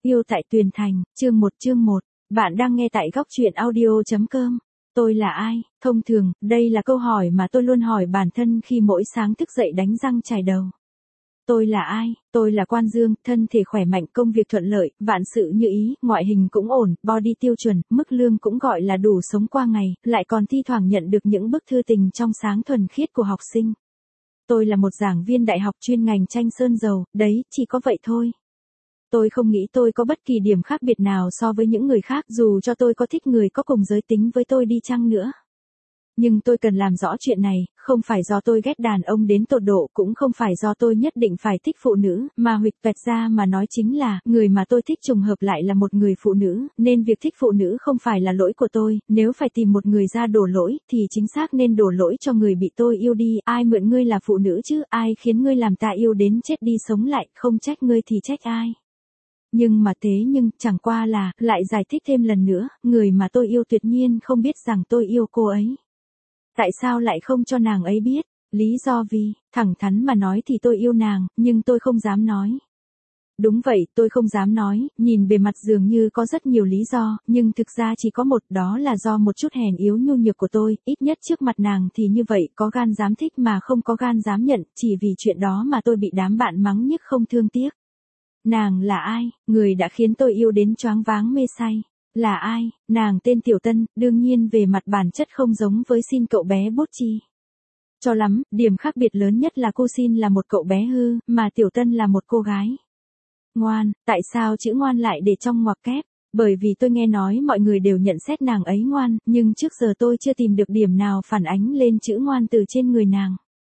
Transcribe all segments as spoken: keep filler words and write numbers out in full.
Yêu tại Tuyền Thành, chương một chương một. Bạn đang nghe tại góc truyện audio.com. Tôi là ai? Thông thường, đây là câu hỏi mà tôi luôn hỏi bản thân khi mỗi sáng thức dậy đánh răng chải đầu. Tôi là ai? Tôi là Quan Dương, thân thể khỏe mạnh, công việc thuận lợi, vạn sự như ý, ngoại hình cũng ổn, body tiêu chuẩn, mức lương cũng gọi là đủ sống qua ngày, lại còn thi thoảng nhận được những bức thư tình trong sáng thuần khiết của học sinh. Tôi là một giảng viên đại học chuyên ngành tranh sơn dầu, đấy, chỉ có vậy thôi. Tôi không nghĩ tôi có bất kỳ điểm khác biệt nào so với những người khác dù cho tôi có thích người có cùng giới tính với tôi đi chăng nữa. Nhưng tôi cần làm rõ chuyện này, không phải do tôi ghét đàn ông đến tột độ, cũng không phải do tôi nhất định phải thích phụ nữ, mà huỵch toẹt ra mà nói chính là, người mà tôi thích trùng hợp lại là một người phụ nữ, nên việc thích phụ nữ không phải là lỗi của tôi, nếu phải tìm một người ra đổ lỗi, thì chính xác nên đổ lỗi cho người bị tôi yêu đi, ai mượn ngươi là phụ nữ chứ, ai khiến ngươi làm ta yêu đến chết đi sống lại, không trách ngươi thì trách ai. Nhưng mà thế nhưng, chẳng qua là, lại giải thích thêm lần nữa, người mà tôi yêu tuyệt nhiên không biết rằng tôi yêu cô ấy. Tại sao lại không cho nàng ấy biết? Lý do vì, thẳng thắn mà nói thì tôi yêu nàng, nhưng tôi không dám nói. Đúng vậy, tôi không dám nói, nhìn bề mặt dường như có rất nhiều lý do, nhưng thực ra chỉ có một, đó là do một chút hèn yếu nhu nhược của tôi, ít nhất trước mặt nàng thì như vậy, có gan dám thích mà không có gan dám nhận, chỉ vì chuyện đó mà tôi bị đám bạn mắng nhức không thương tiếc. Nàng là ai? Người đã khiến tôi yêu đến choáng váng mê say. Là ai? Nàng tên Tiểu Tân, đương nhiên về mặt bản chất không giống với Xin cậu bé bút chi. Cho lắm, điểm khác biệt lớn nhất là cô Xin là một cậu bé hư, mà Tiểu Tân là một cô gái ngoan. Tại sao chữ ngoan lại để trong ngoặc kép? Bởi vì tôi nghe nói mọi người đều nhận xét nàng ấy ngoan, nhưng trước giờ tôi chưa tìm được điểm nào phản ánh lên chữ ngoan từ trên người nàng.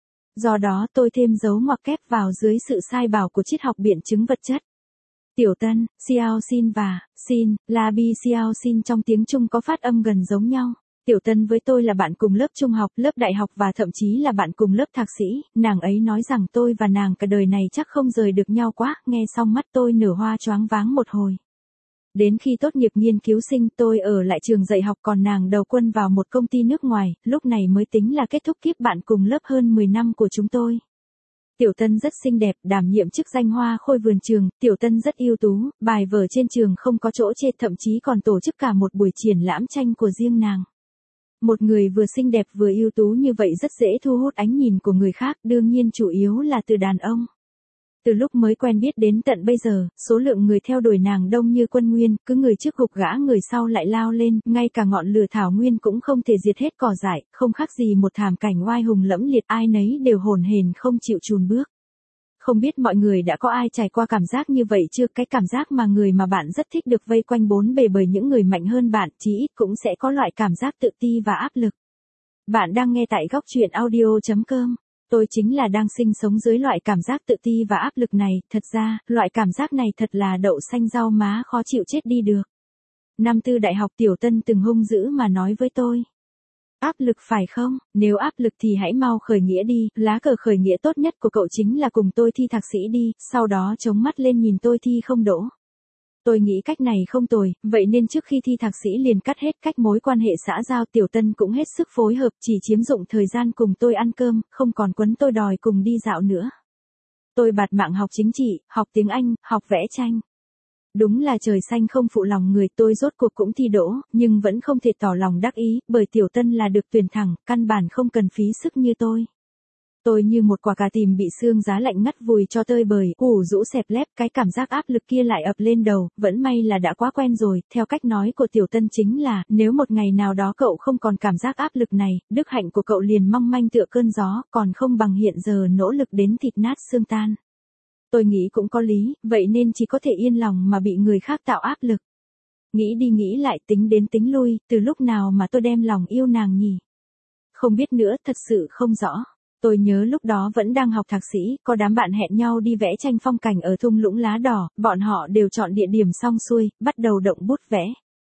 Do đó tôi thêm dấu ngoặc kép vào dưới sự sai bảo của triết học biện chứng vật chất. Tiểu Tân, Xiao Xin và Xin, La Bi Xiao Xin trong tiếng Trung có phát âm gần giống nhau. Tiểu Tân với tôi là bạn cùng lớp trung học, lớp đại học và thậm chí là bạn cùng lớp thạc sĩ, nàng ấy nói rằng tôi và nàng cả đời này chắc không rời được nhau quá, nghe xong mắt tôi nở hoa choáng váng một hồi. Đến khi tốt nghiệp nghiên cứu sinh tôi ở lại trường dạy học còn nàng đầu quân vào một công ty nước ngoài, lúc này mới tính là kết thúc kiếp bạn cùng lớp hơn mười năm của chúng tôi. Tiểu Tân rất xinh đẹp, đảm nhiệm chức danh hoa khôi vườn trường, Tiểu Tân rất ưu tú, bài vở trên trường không có chỗ chê, thậm chí còn tổ chức cả một buổi triển lãm tranh của riêng nàng. Một người vừa xinh đẹp vừa ưu tú như vậy rất dễ thu hút ánh nhìn của người khác, đương nhiên chủ yếu là từ đàn ông. Từ lúc mới quen biết đến tận bây giờ, số lượng người theo đuổi nàng đông như quân nguyên, cứ người trước gục gã người sau lại lao lên, ngay cả ngọn lửa thảo nguyên cũng không thể diệt hết cỏ dại, không khác gì một thảm cảnh oai hùng lẫm liệt, ai nấy đều hồn hển không chịu chùn bước. Không biết mọi người đã có ai trải qua cảm giác như vậy chưa, cái cảm giác mà người mà bạn rất thích được vây quanh bốn bề bởi những người mạnh hơn bạn, chí ít cũng sẽ có loại cảm giác tự ti và áp lực. Bạn đang nghe tại góc truyện audio.com. Tôi chính là đang sinh sống dưới loại cảm giác tự ti và áp lực này, thật ra, loại cảm giác này thật là đậu xanh rau má khó chịu chết đi được. Năm tư đại học Tiểu Tân từng hung dữ mà nói với tôi. Áp lực phải không? Nếu áp lực thì hãy mau khởi nghĩa đi, lá cờ khởi nghĩa tốt nhất của cậu chính là cùng tôi thi thạc sĩ đi, sau đó chống mắt lên nhìn tôi thi không đỗ. Tôi nghĩ cách này không tồi, vậy nên trước khi thi thạc sĩ liền cắt hết cách mối quan hệ xã giao. Tiểu Tân cũng hết sức phối hợp, chỉ chiếm dụng thời gian cùng tôi ăn cơm, không còn quấn tôi đòi cùng đi dạo nữa. Tôi bạt mạng học chính trị, học tiếng Anh, học vẽ tranh. Đúng là trời xanh không phụ lòng người, tôi rốt cuộc cũng thi đỗ, nhưng vẫn không thể tỏ lòng đắc ý, bởi Tiểu Tân là được tuyển thẳng, căn bản không cần phí sức như tôi. Tôi như một quả cà tìm bị sương giá lạnh ngắt vùi cho tơi bời, ủ rũ xẹp lép, cái cảm giác áp lực kia lại ập lên đầu, vẫn may là đã quá quen rồi, theo cách nói của Tiểu Tân chính là, nếu một ngày nào đó cậu không còn cảm giác áp lực này, đức hạnh của cậu liền mong manh tựa cơn gió, còn không bằng hiện giờ nỗ lực đến thịt nát xương tan. Tôi nghĩ cũng có lý, vậy nên chỉ có thể yên lòng mà bị người khác tạo áp lực. Nghĩ đi nghĩ lại, tính đến tính lui, từ lúc nào mà tôi đem lòng yêu nàng nhỉ? Không biết nữa, thật sự không rõ. Tôi nhớ lúc đó vẫn đang học thạc sĩ, có đám bạn hẹn nhau đi vẽ tranh phong cảnh ở thung lũng lá đỏ, bọn họ đều chọn địa điểm xong xuôi, bắt đầu động bút vẽ.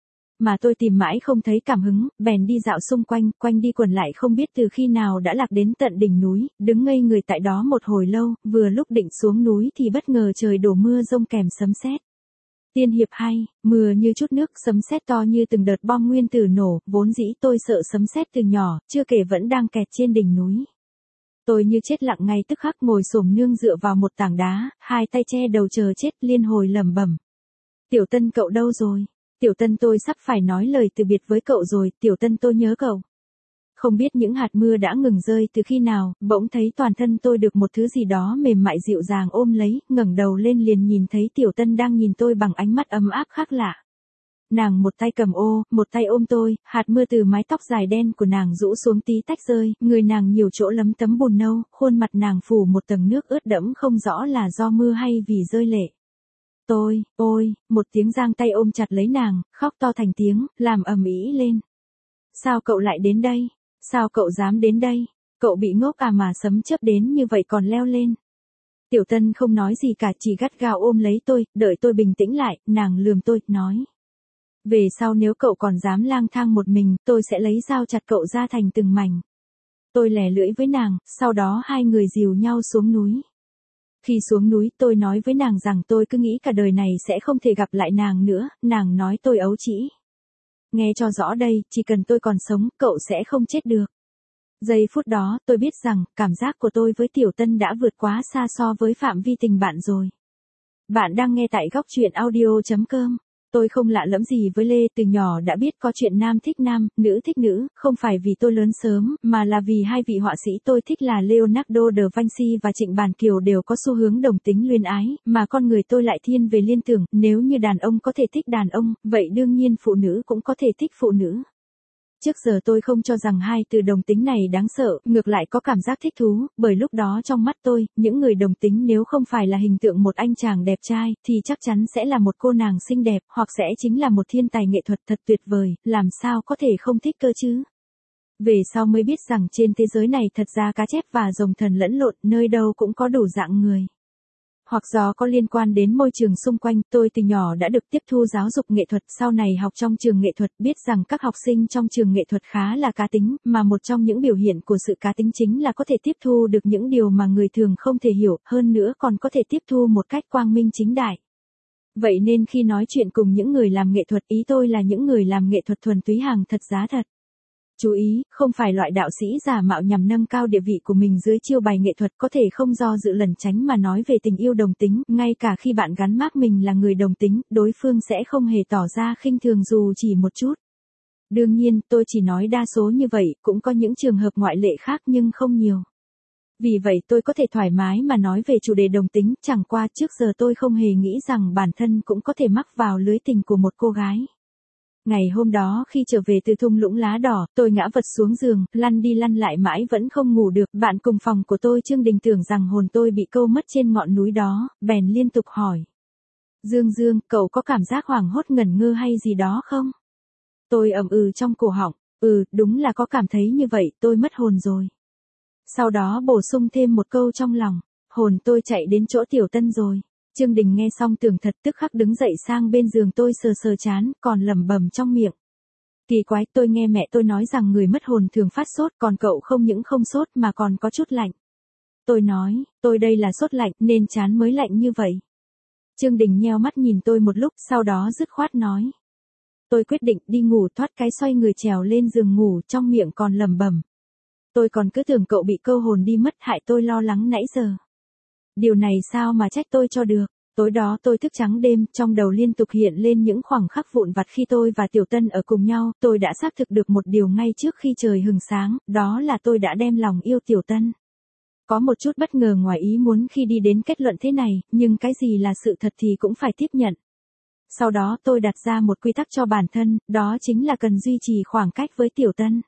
Mà tôi tìm mãi không thấy cảm hứng, bèn đi dạo xung quanh, quanh đi quẩn lại không biết từ khi nào đã lạc đến tận đỉnh núi, đứng ngây người tại đó một hồi lâu, vừa lúc định xuống núi thì bất ngờ trời đổ mưa rông kèm sấm sét. Tiên hiệp hay, mưa như chút nước, sấm sét to như từng đợt bom nguyên tử nổ, vốn dĩ tôi sợ sấm sét từ nhỏ, chưa kể vẫn đang kẹt trên đỉnh núi. Tôi như chết lặng ngay tức khắc ngồi xổm nương dựa vào một tảng đá, hai tay che đầu chờ chết, liên hồi lẩm bẩm. Tiểu Tân cậu đâu rồi? Tiểu Tân tôi sắp phải nói lời từ biệt với cậu rồi, Tiểu Tân tôi nhớ cậu. Không biết những hạt mưa đã ngừng rơi từ khi nào, bỗng thấy toàn thân tôi được một thứ gì đó mềm mại dịu dàng ôm lấy, ngẩng đầu lên liền nhìn thấy Tiểu Tân đang nhìn tôi bằng ánh mắt ấm áp khác lạ. Nàng một tay cầm ô, một tay ôm tôi, hạt mưa từ mái tóc dài đen của nàng rũ xuống tí tách rơi, người nàng nhiều chỗ lấm tấm bùn nâu, khuôn mặt nàng phủ một tầng nước ướt đẫm không rõ là do mưa hay vì rơi lệ. Tôi, ôi, một tiếng giang tay ôm chặt lấy nàng, khóc to thành tiếng, làm ầm ĩ lên. Sao cậu lại đến đây? Sao cậu dám đến đây? Cậu bị ngốc à mà sấm chớp đến như vậy còn leo lên? Tiểu Tân không nói gì cả, chỉ gắt gao ôm lấy tôi, đợi tôi bình tĩnh lại, nàng lườm tôi, nói. Về sau nếu cậu còn dám lang thang một mình, tôi sẽ lấy dao chặt cậu ra thành từng mảnh. Tôi lè lưỡi với nàng, sau đó hai người dìu nhau xuống núi. Khi xuống núi tôi nói với nàng rằng tôi cứ nghĩ cả đời này sẽ không thể gặp lại nàng nữa, nàng nói tôi ấu trĩ. Nghe cho rõ đây, chỉ cần tôi còn sống, cậu sẽ không chết được. Giây phút đó, tôi biết rằng, cảm giác của tôi với Tiểu Tân đã vượt quá xa so với phạm vi tình bạn rồi. Bạn đang nghe tại góc truyện audio chấm com. Tôi không lạ lẫm gì với Lê, từ nhỏ đã biết có chuyện nam thích nam, nữ thích nữ, không phải vì tôi lớn sớm, mà là vì hai vị họa sĩ tôi thích là Leonardo da Vinci và Trịnh Bàn Kiều đều có xu hướng đồng tính luyến ái, mà con người tôi lại thiên về liên tưởng, nếu như đàn ông có thể thích đàn ông, vậy đương nhiên phụ nữ cũng có thể thích phụ nữ. Trước giờ tôi không cho rằng hai từ đồng tính này đáng sợ, ngược lại có cảm giác thích thú, bởi lúc đó trong mắt tôi, những người đồng tính nếu không phải là hình tượng một anh chàng đẹp trai, thì chắc chắn sẽ là một cô nàng xinh đẹp, hoặc sẽ chính là một thiên tài nghệ thuật thật tuyệt vời, làm sao có thể không thích cơ chứ. Về sau mới biết rằng trên thế giới này thật ra cá chép và rồng thần lẫn lộn, nơi đâu cũng có đủ dạng người. Hoặc do có liên quan đến môi trường xung quanh, tôi từ nhỏ đã được tiếp thu giáo dục nghệ thuật, sau này học trong trường nghệ thuật, biết rằng các học sinh trong trường nghệ thuật khá là cá tính, mà một trong những biểu hiện của sự cá tính chính là có thể tiếp thu được những điều mà người thường không thể hiểu, hơn nữa còn có thể tiếp thu một cách quang minh chính đại. Vậy nên khi nói chuyện cùng những người làm nghệ thuật, ý tôi là những người làm nghệ thuật thuần túy hàng thật giá thật. Chú ý, không phải loại đạo sĩ giả mạo nhằm nâng cao địa vị của mình dưới chiêu bài nghệ thuật, có thể không do dự lẩn tránh mà nói về tình yêu đồng tính, ngay cả khi bạn gắn mác mình là người đồng tính, đối phương sẽ không hề tỏ ra khinh thường dù chỉ một chút. Đương nhiên, tôi chỉ nói đa số như vậy, cũng có những trường hợp ngoại lệ khác nhưng không nhiều. Vì vậy tôi có thể thoải mái mà nói về chủ đề đồng tính, chẳng qua trước giờ tôi không hề nghĩ rằng bản thân cũng có thể mắc vào lưới tình của một cô gái. Ngày hôm đó khi trở về từ thung lũng lá đỏ, tôi ngã vật xuống giường, lăn đi lăn lại mãi vẫn không ngủ được. Bạn cùng phòng của tôi Trương Đình tưởng rằng hồn tôi bị câu mất trên ngọn núi đó, bèn liên tục hỏi. Dương Dương, cậu có cảm giác hoảng hốt ngẩn ngơ hay gì đó không? Tôi ậm ừ trong cổ họng, ừ, đúng là có cảm thấy như vậy, tôi mất hồn rồi. Sau đó bổ sung thêm một câu trong lòng, hồn tôi chạy đến chỗ Tiểu Tân rồi. Trương Đình nghe xong tưởng thật, tức khắc đứng dậy sang bên giường tôi sờ sờ chán, còn lẩm bẩm trong miệng. Kỳ quái, tôi nghe mẹ tôi nói rằng người mất hồn thường phát sốt, còn cậu không những không sốt mà còn có chút lạnh. Tôi nói, tôi đây là sốt lạnh nên chán mới lạnh như vậy. Trương Đình nheo mắt nhìn tôi một lúc, sau đó dứt khoát nói. Tôi quyết định đi ngủ, thoát cái xoay người trèo lên giường ngủ, trong miệng còn lẩm bẩm. Tôi còn cứ tưởng cậu bị câu hồn đi mất, hại tôi lo lắng nãy giờ. Điều này sao mà trách tôi cho được. Tối đó tôi thức trắng đêm, trong đầu liên tục hiện lên những khoảnh khắc vụn vặt khi tôi và Tiểu Tân ở cùng nhau, tôi đã xác thực được một điều ngay trước khi trời hừng sáng, đó là tôi đã đem lòng yêu Tiểu Tân. Có một chút bất ngờ ngoài ý muốn khi đi đến kết luận thế này, nhưng cái gì là sự thật thì cũng phải tiếp nhận. Sau đó tôi đặt ra một quy tắc cho bản thân, đó chính là cần duy trì khoảng cách với Tiểu Tân.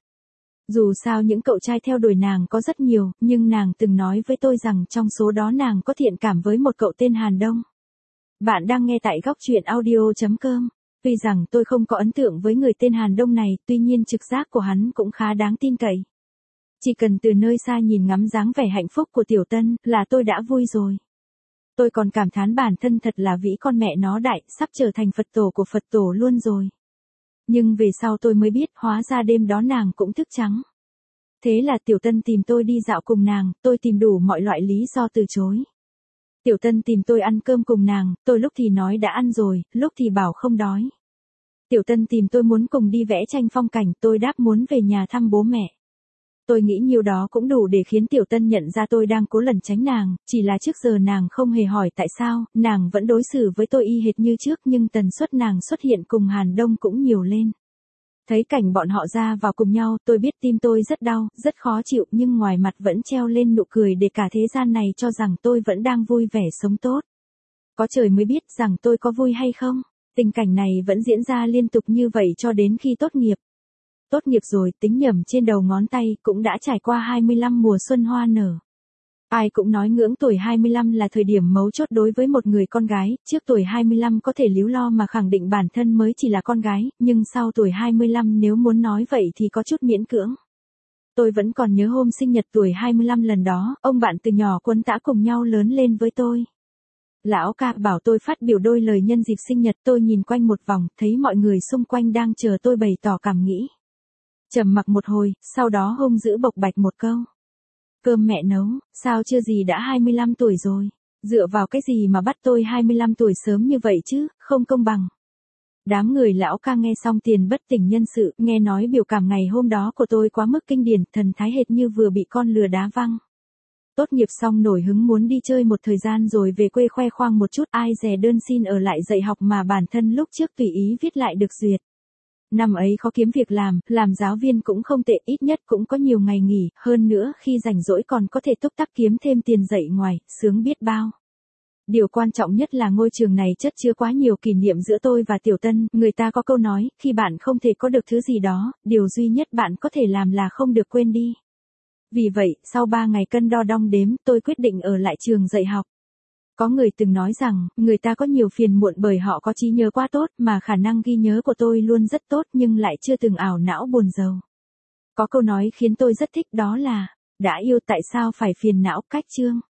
Dù sao những cậu trai theo đuổi nàng có rất nhiều, nhưng nàng từng nói với tôi rằng trong số đó nàng có thiện cảm với một cậu tên Hàn Đông. Bạn đang nghe tại góc truyện audio chấm com. Tuy rằng tôi không có ấn tượng với người tên Hàn Đông này, tuy nhiên trực giác của hắn cũng khá đáng tin cậy. Chỉ cần từ nơi xa nhìn ngắm dáng vẻ hạnh phúc của Tiểu Tân là tôi đã vui rồi. Tôi còn cảm thán bản thân thật là vĩ con mẹ nó đại, sắp trở thành Phật tổ của Phật tổ luôn rồi. Nhưng về sau tôi mới biết, hóa ra đêm đó nàng cũng thức trắng. Thế là Tiểu Tân tìm tôi đi dạo cùng nàng, tôi tìm đủ mọi loại lý do từ chối. Tiểu Tân tìm tôi ăn cơm cùng nàng, tôi lúc thì nói đã ăn rồi, lúc thì bảo không đói. Tiểu Tân tìm tôi muốn cùng đi vẽ tranh phong cảnh, tôi đáp muốn về nhà thăm bố mẹ. Tôi nghĩ nhiều đó cũng đủ để khiến Tiểu Tân nhận ra tôi đang cố lẩn tránh nàng, chỉ là trước giờ nàng không hề hỏi tại sao, nàng vẫn đối xử với tôi y hệt như trước nhưng tần suất nàng xuất hiện cùng Hàn Đông cũng nhiều lên. Thấy cảnh bọn họ ra vào cùng nhau, tôi biết tim tôi rất đau, rất khó chịu nhưng ngoài mặt vẫn treo lên nụ cười để cả thế gian này cho rằng tôi vẫn đang vui vẻ sống tốt. Có trời mới biết rằng tôi có vui hay không. Tình cảnh này vẫn diễn ra liên tục như vậy cho đến khi tốt nghiệp. Tốt nghiệp rồi, tính nhầm trên đầu ngón tay, cũng đã trải qua hai mươi lăm mùa xuân hoa nở. Ai cũng nói ngưỡng tuổi hai mươi lăm là thời điểm mấu chốt đối với một người con gái, trước tuổi hai mươi lăm có thể líu lo mà khẳng định bản thân mới chỉ là con gái, nhưng sau tuổi hai mươi lăm nếu muốn nói vậy thì có chút miễn cưỡng. Tôi vẫn còn nhớ hôm sinh nhật tuổi hai mươi lăm lần đó, ông bạn từ nhỏ quấn tã cùng nhau lớn lên với tôi. Lão ca bảo tôi phát biểu đôi lời nhân dịp sinh nhật, tôi nhìn quanh một vòng, thấy mọi người xung quanh đang chờ tôi bày tỏ cảm nghĩ. Trầm mặc một hồi, sau đó hung dữ bộc bạch một câu. Cơm mẹ nấu, sao chưa gì đã hai mươi lăm tuổi rồi, dựa vào cái gì mà bắt tôi hai mươi lăm tuổi sớm như vậy chứ, không công bằng. Đám người lão ca nghe xong tiền bất tỉnh nhân sự, nghe nói biểu cảm ngày hôm đó của tôi quá mức kinh điển, thần thái hệt như vừa bị con lừa đá văng. Tốt nghiệp xong nổi hứng muốn đi chơi một thời gian rồi về quê khoe khoang một chút, ai dè đơn xin ở lại dạy học mà bản thân lúc trước tùy ý viết lại được duyệt. Năm ấy khó kiếm việc làm, làm giáo viên cũng không tệ, ít nhất cũng có nhiều ngày nghỉ, hơn nữa khi rảnh rỗi còn có thể túc tắc kiếm thêm tiền dạy ngoài, sướng biết bao. Điều quan trọng nhất là ngôi trường này chất chứa quá nhiều kỷ niệm giữa tôi và Tiểu Tân, người ta có câu nói, khi bạn không thể có được thứ gì đó, điều duy nhất bạn có thể làm là không được quên đi. Vì vậy, sau ba ngày cân đo đong đếm, tôi quyết định ở lại trường dạy học. Có người từng nói rằng, người ta có nhiều phiền muộn bởi họ có trí nhớ quá tốt, mà khả năng ghi nhớ của tôi luôn rất tốt nhưng lại chưa từng ảo não buồn rầu. Có câu nói khiến tôi rất thích đó là, đã yêu tại sao phải phiền não, cách chương.